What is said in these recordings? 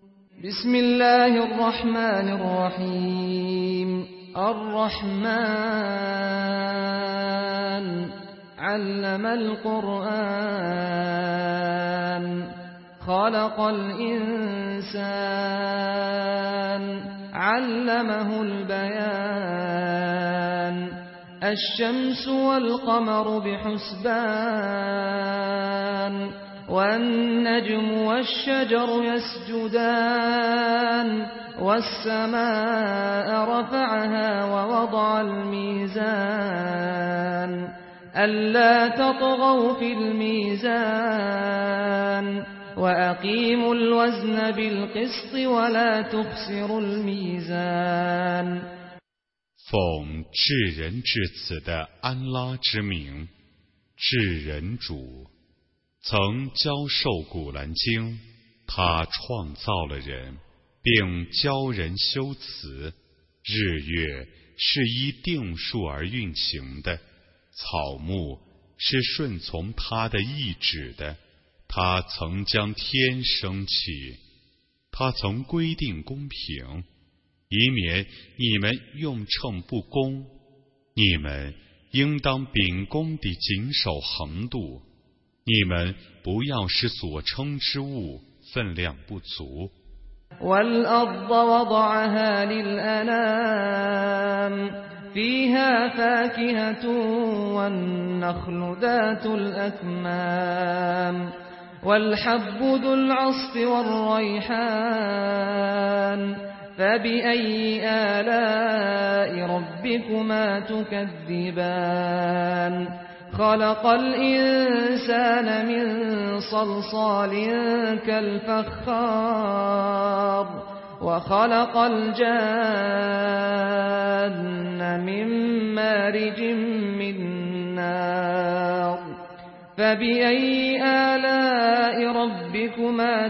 بسم الله الرحمن الرحيم الرحمن علم القرآن خلق الإنسان علمه البيان الشمس والقمر بحسبان والنجم والشجر يسجدان والسماء رفعها ووضع الميزان ألا تطغوا في الميزان وأقيموا الوزن بالقسط ولا تخسروا الميزان 奉至人至此的安拉之名，至人主曾教授古兰经，他创造了人，并教人修辞。日月是依定数而运行的，草木是顺从他的意志的。他曾将天升起，他曾规定公平，以免你们用秤不公。你们应当秉公地谨守横度，你们不要使所称之物分量不足。 والأرض وضعها للأنام فيها فاكهة والنخل ذات الأكمام والحب ذو العصف والريحان فبأي آلاء ربكما تكذبان خلق الإنسان من صلصال كالفخار وخلق الجان من مارج من نار فبأي آلاء ربكما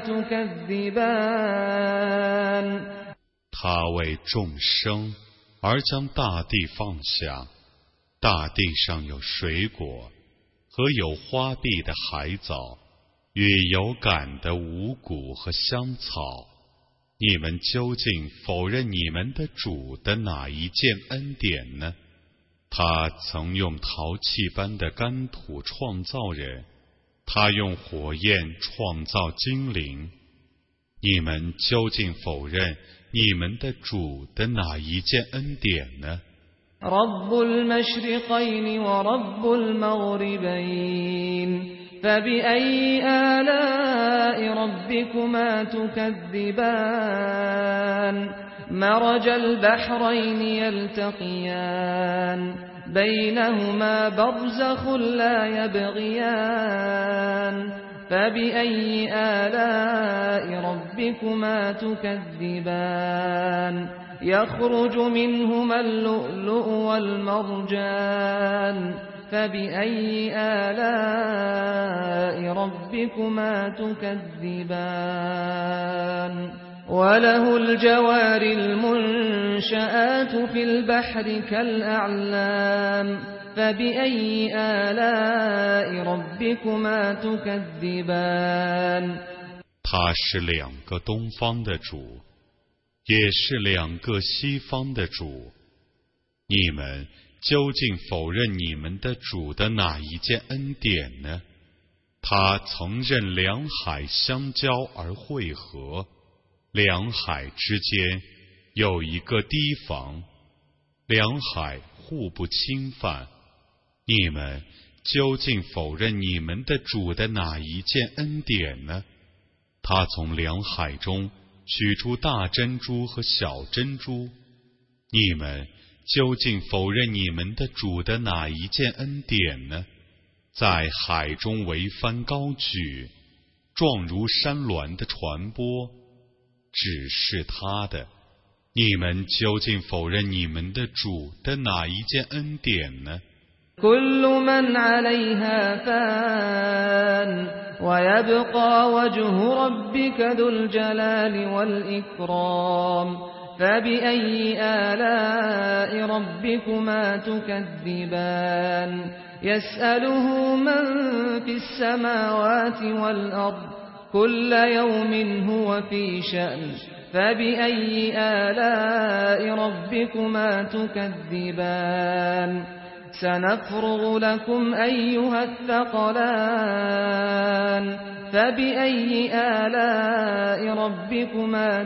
تكذبان 他为众生而将大地放下，大地上有水果和有花碧的海藻，与有感的五谷和香草。你们究竟否认你们的主的哪一件恩典呢？他曾用陶器般的干土创造人，他用火焰创造精灵。你们究竟否认你们的主的哪一件恩典呢 رب المشرقين ورب المغربين فبأي آلاء ربكما تكذبان مرج البحرين يلتقيان بينهما برزخ لا يبغيان فبأي آلاء ربكما تكذبان يخرج منهما اللؤلؤ والمرجان فبأي آلاء ربكما تكذبان وله الجوار المنشآت في البحر كالأعلام فبأي آلاء ربكما تكذبان 他是两个东方的主，也是两个西方的主。你们究竟否认你们的主的哪一件恩典呢？他曾任两海相交而汇合，两海之间有一个堤防，两海互不侵犯。你们究竟否认你们的主的哪一件恩典呢？他从两海中取出大珍珠和小珍珠。你们究竟否认你们的主的哪一件恩典呢？在海中桅帆高举，状如山峦的船舶，只是他的。你们究竟否认你们的主的哪一件恩典呢 كل من عليها فان ويبقى وجه ربك ذو الجلال والإكرام فبأي آلاء ربكما تكذبان يسأله من في السماوات والأرض كل يوم هو في شأن فبأي آلاء ربكما تكذبان سنفرغ لكم أيها الثقلان فبأي آلاء ربكما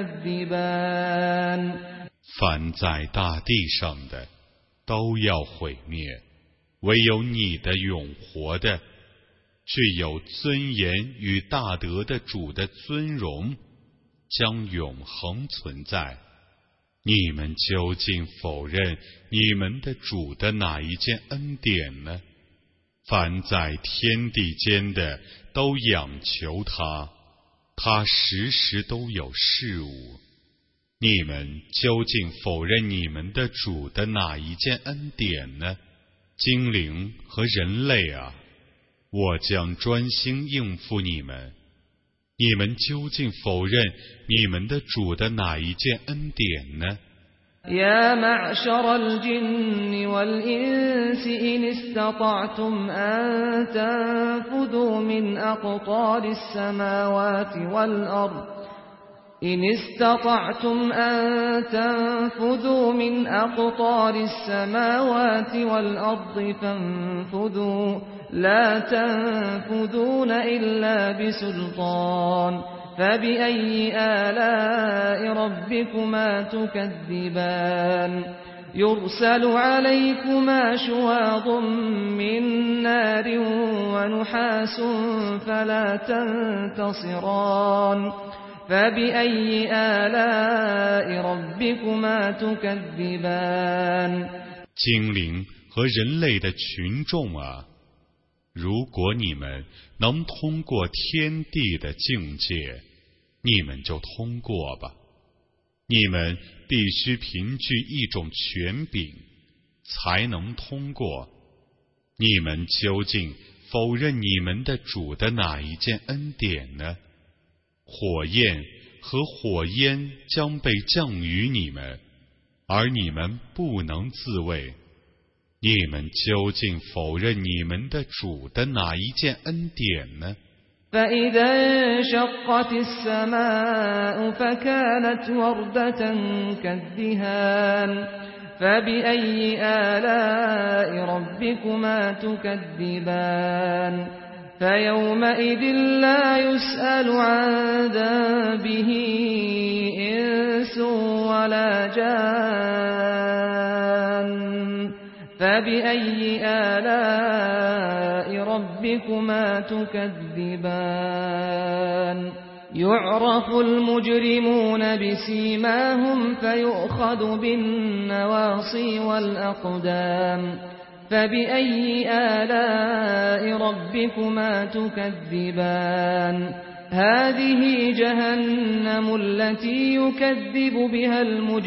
تكذبان 凡在大地上的都要毁灭，唯有你的永活的、具有尊严与大德的主的尊荣将永恒存在。你们究竟否认你们的主的哪一件恩典呢？凡在天地间的都仰求他，他时时都有事物。你们究竟否认你们的主的哪一件恩典呢？精灵和人类啊，我将专心应付你们。你们究竟否认你们的主的哪一件恩典呢 يا معشر الجن والإنس إن استطعتم أن تنفذوا من أقطار السماوات والأرض إن استطعتم أن تنفذوا من أقطار السماوات والأرض فانفذوا لا تنفذون إلا بسلطان فبأي آلاء ربكما تكذبان يرسل عليكما شواظ من نار ونحاس فلا تنتصران فبأي آلاء ربكما تكذبان 精灵和人类的群众啊，如果你们能通过天地的境界，你们就通过吧。你们必须凭据一种权柄才能通过。你们究竟否认你们的主的哪一件恩典呢？火焰和火焰将被降于你们，而你们不能自卫。你们究竟否认你们的主的哪一件恩典呢？ فإذا انشقت السماء فكانت وردة كالدهان فبأي آلاء ربكما تكذبان فيومئذ لا يسأل عن ذنبه إنس ولا جان فبأي آلاء ربكما تكذبان يعرف المجرمون بسيماهم فيؤخذ بالنواصي والأقدام فبأي آلاء ربكما تكذبان هذه جهنم التي يكذب بها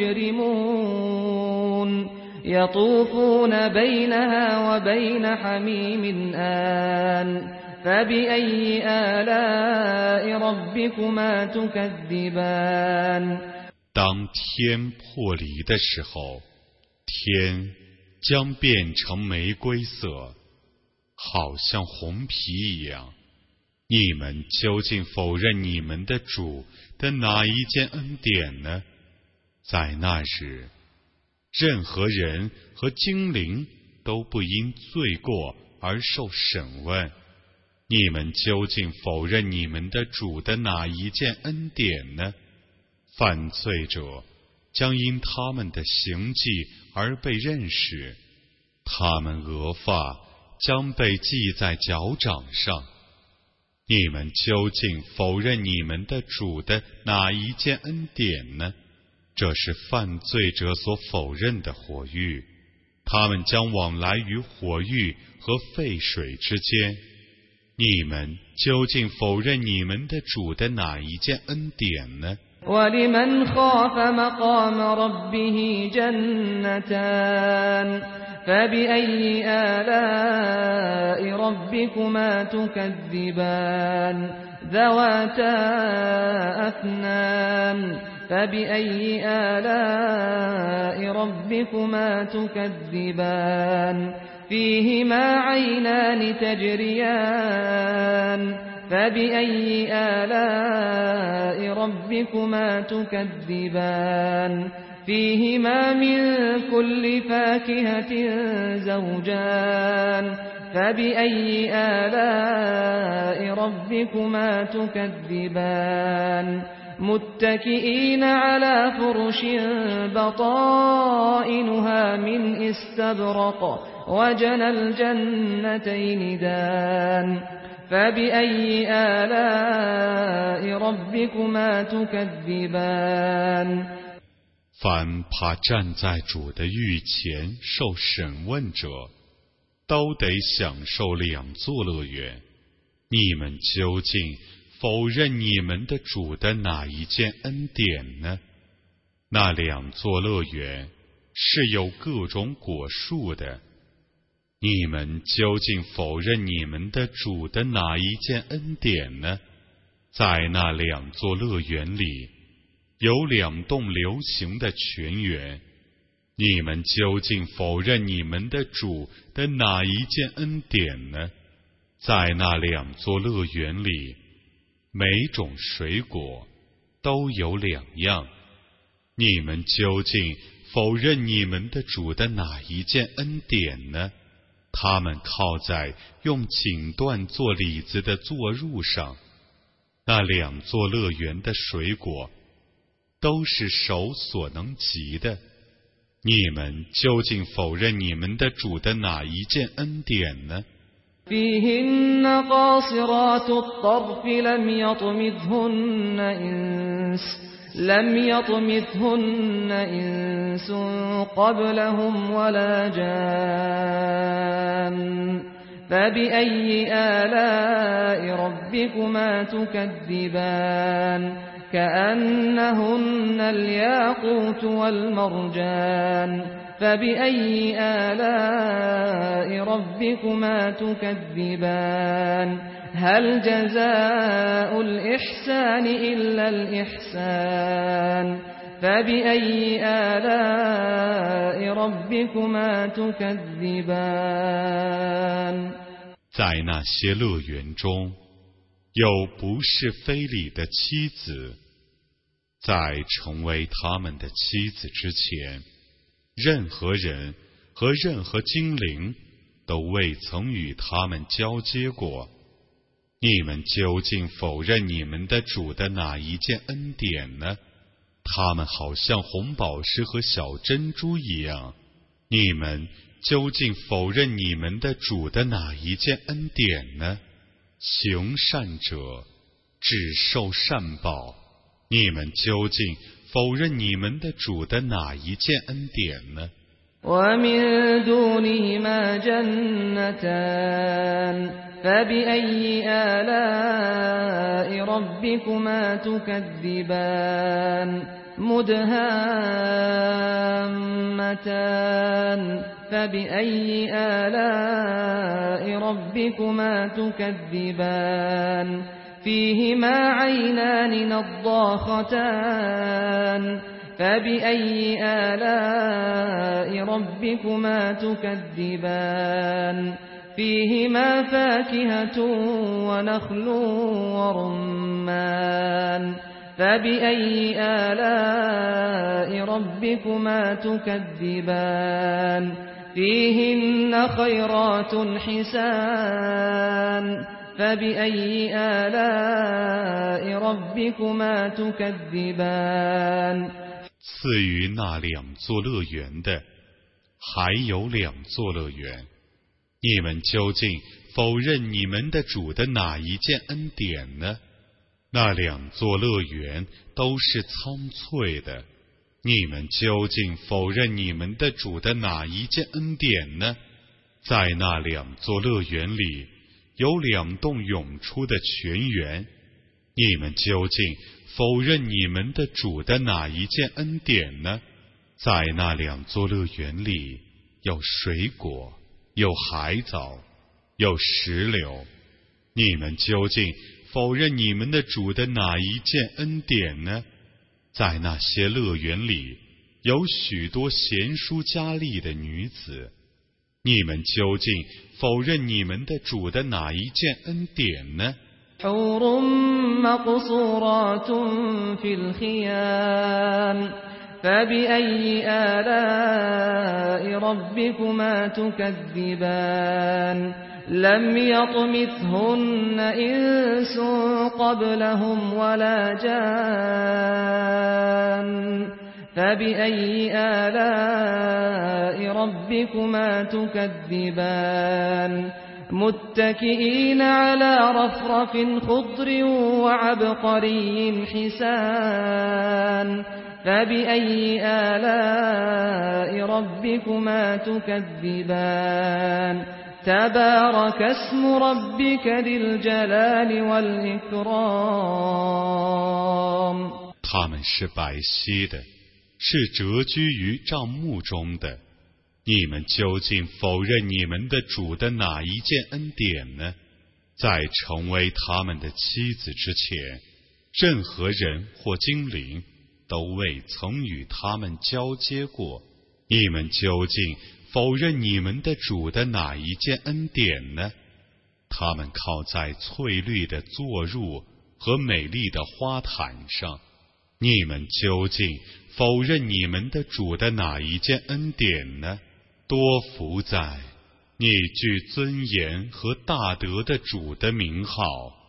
المجرمون يطوفون بينها وبين حميم آن فبأي آلاء ربكما تكذبان 当天破离的时候，天将变成玫瑰色，好像红皮一样。你们究竟否认你们的主的哪一件恩典呢？在那时，任何人和精灵都不因罪过而受审问。你们究竟否认你们的主的哪一件恩典呢？犯罪者将因他们的行迹而被认识，他们额发将被系在脚掌上。你们究竟否认你们的主的哪一件恩典呢？这是犯罪者所否认的火狱，他们将往来于火狱和沸水之间。你们究竟否认你们的主的哪一件恩典呢？ ولمن خاف مقام ربه جنتان فبأي آلاء ربكما تكذبان ذواتا أفنان فبأي آلاء ربكما تكذبان فيهما عينان تجريان فبأي آلاء ربكما تكذبان فيهما من كل فاكهة زوجان فبأي آلاء ربكما تكذبان متكئين على فرش بطائنها من استبرق وجنى الجنتين دان فبأي آلاء ربكما تكذبان 凡怕站在主的御前受审问者，都得享受两座乐园。你们究竟否认你们的主的哪一件恩典呢？那两座乐园是有各种果树的。你们究竟否认你们的主的哪一件恩典呢？在那两座乐园里，有两栋流行的泉源。你们究竟否认你们的主的哪一件恩典呢？在那两座乐园里，每种水果都有两样。你们究竟否认你们的主的哪一件恩典呢？他们靠在用锦缎做李子的坐褥上，那两座乐园的水果都是手所能及的。你们究竟否认你们的主的哪一件恩典呢 فيهن قاصرات الطرف لم يطمثهن إنس قبلهم ولا جان فبأي آلاء ربكما تكذبان كأنهن الياقوت والمرجان فبأي آلاء ربكما تكذبان هل جزاء الإحسان إلا الإحسان فبأي آلاء ربكما تكذبان 在那些乐园中，有不是非礼的妻子，在成为他们的妻子之前，任何人和任何精灵都未曾与他们交接过。你们究竟否认你们的主的哪一件恩典呢？他们好像红宝石和小珍珠一样。你们究竟否认你们的主的哪一件恩典呢？行善者只受善报。你们究竟否认你们的主的哪一件恩典呢 ومن دونهما جنتان فبأي آلاء ربكما تكذبان مدهامتان فبأي آلاء ربكما تكذبان فيهما عينان نضاختان فبأي آلاء ربكما تكذبان فيهما فاكهة ونخل ورمان فبأي آلاء ربكما تكذبان فيهن خيرات حسان فبأي آلاء ربكما تكذبان 赐予那两座乐园的，还有两座乐园。你们究竟否认你们的主的哪一件恩典呢？那两座乐园都是苍翠的。你们究竟否认你们的主的哪一件恩典呢？在那两座乐园里，有两栋涌出的泉源。你们究竟否认你们的主的哪一件恩典呢？在那两座乐园里，有水果，有海藻，有石榴。你们究竟否认你们的主的哪一件恩典呢？在那些乐园里，有许多贤淑佳丽的女子。你们究竟否认你们的主的哪一件恩典呢 حور مقصورات في الخيام فبأي آلاء ربكما تكذبان لم يطمثهن إنس قبلهم ولا جان فبأي آلاء ربكما تكذبان متكئين على رفرف خضر وعبقري حسان فبأي آلاء ربكما تكذبان تبارك اسم ربك ذي الجلال والإكرام 他们是白皙的，是蛰居于帐幕中的。你们究竟否认你们的主的哪一件恩典呢？在成为他们的妻子之前，任何人或精灵都未曾与他们交接过。你们究竟否认你们的主的哪一件恩典呢？他们靠在翠绿的坐褥和美丽的花毯上。你们究竟否认你们的主的哪一件恩典呢？多福在你具尊严和大德的主的名号。